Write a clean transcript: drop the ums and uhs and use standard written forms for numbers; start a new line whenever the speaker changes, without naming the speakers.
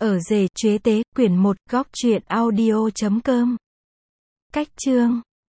Ở rể Chuế Tế, quyển 1, góc truyện audio.com. Cách chương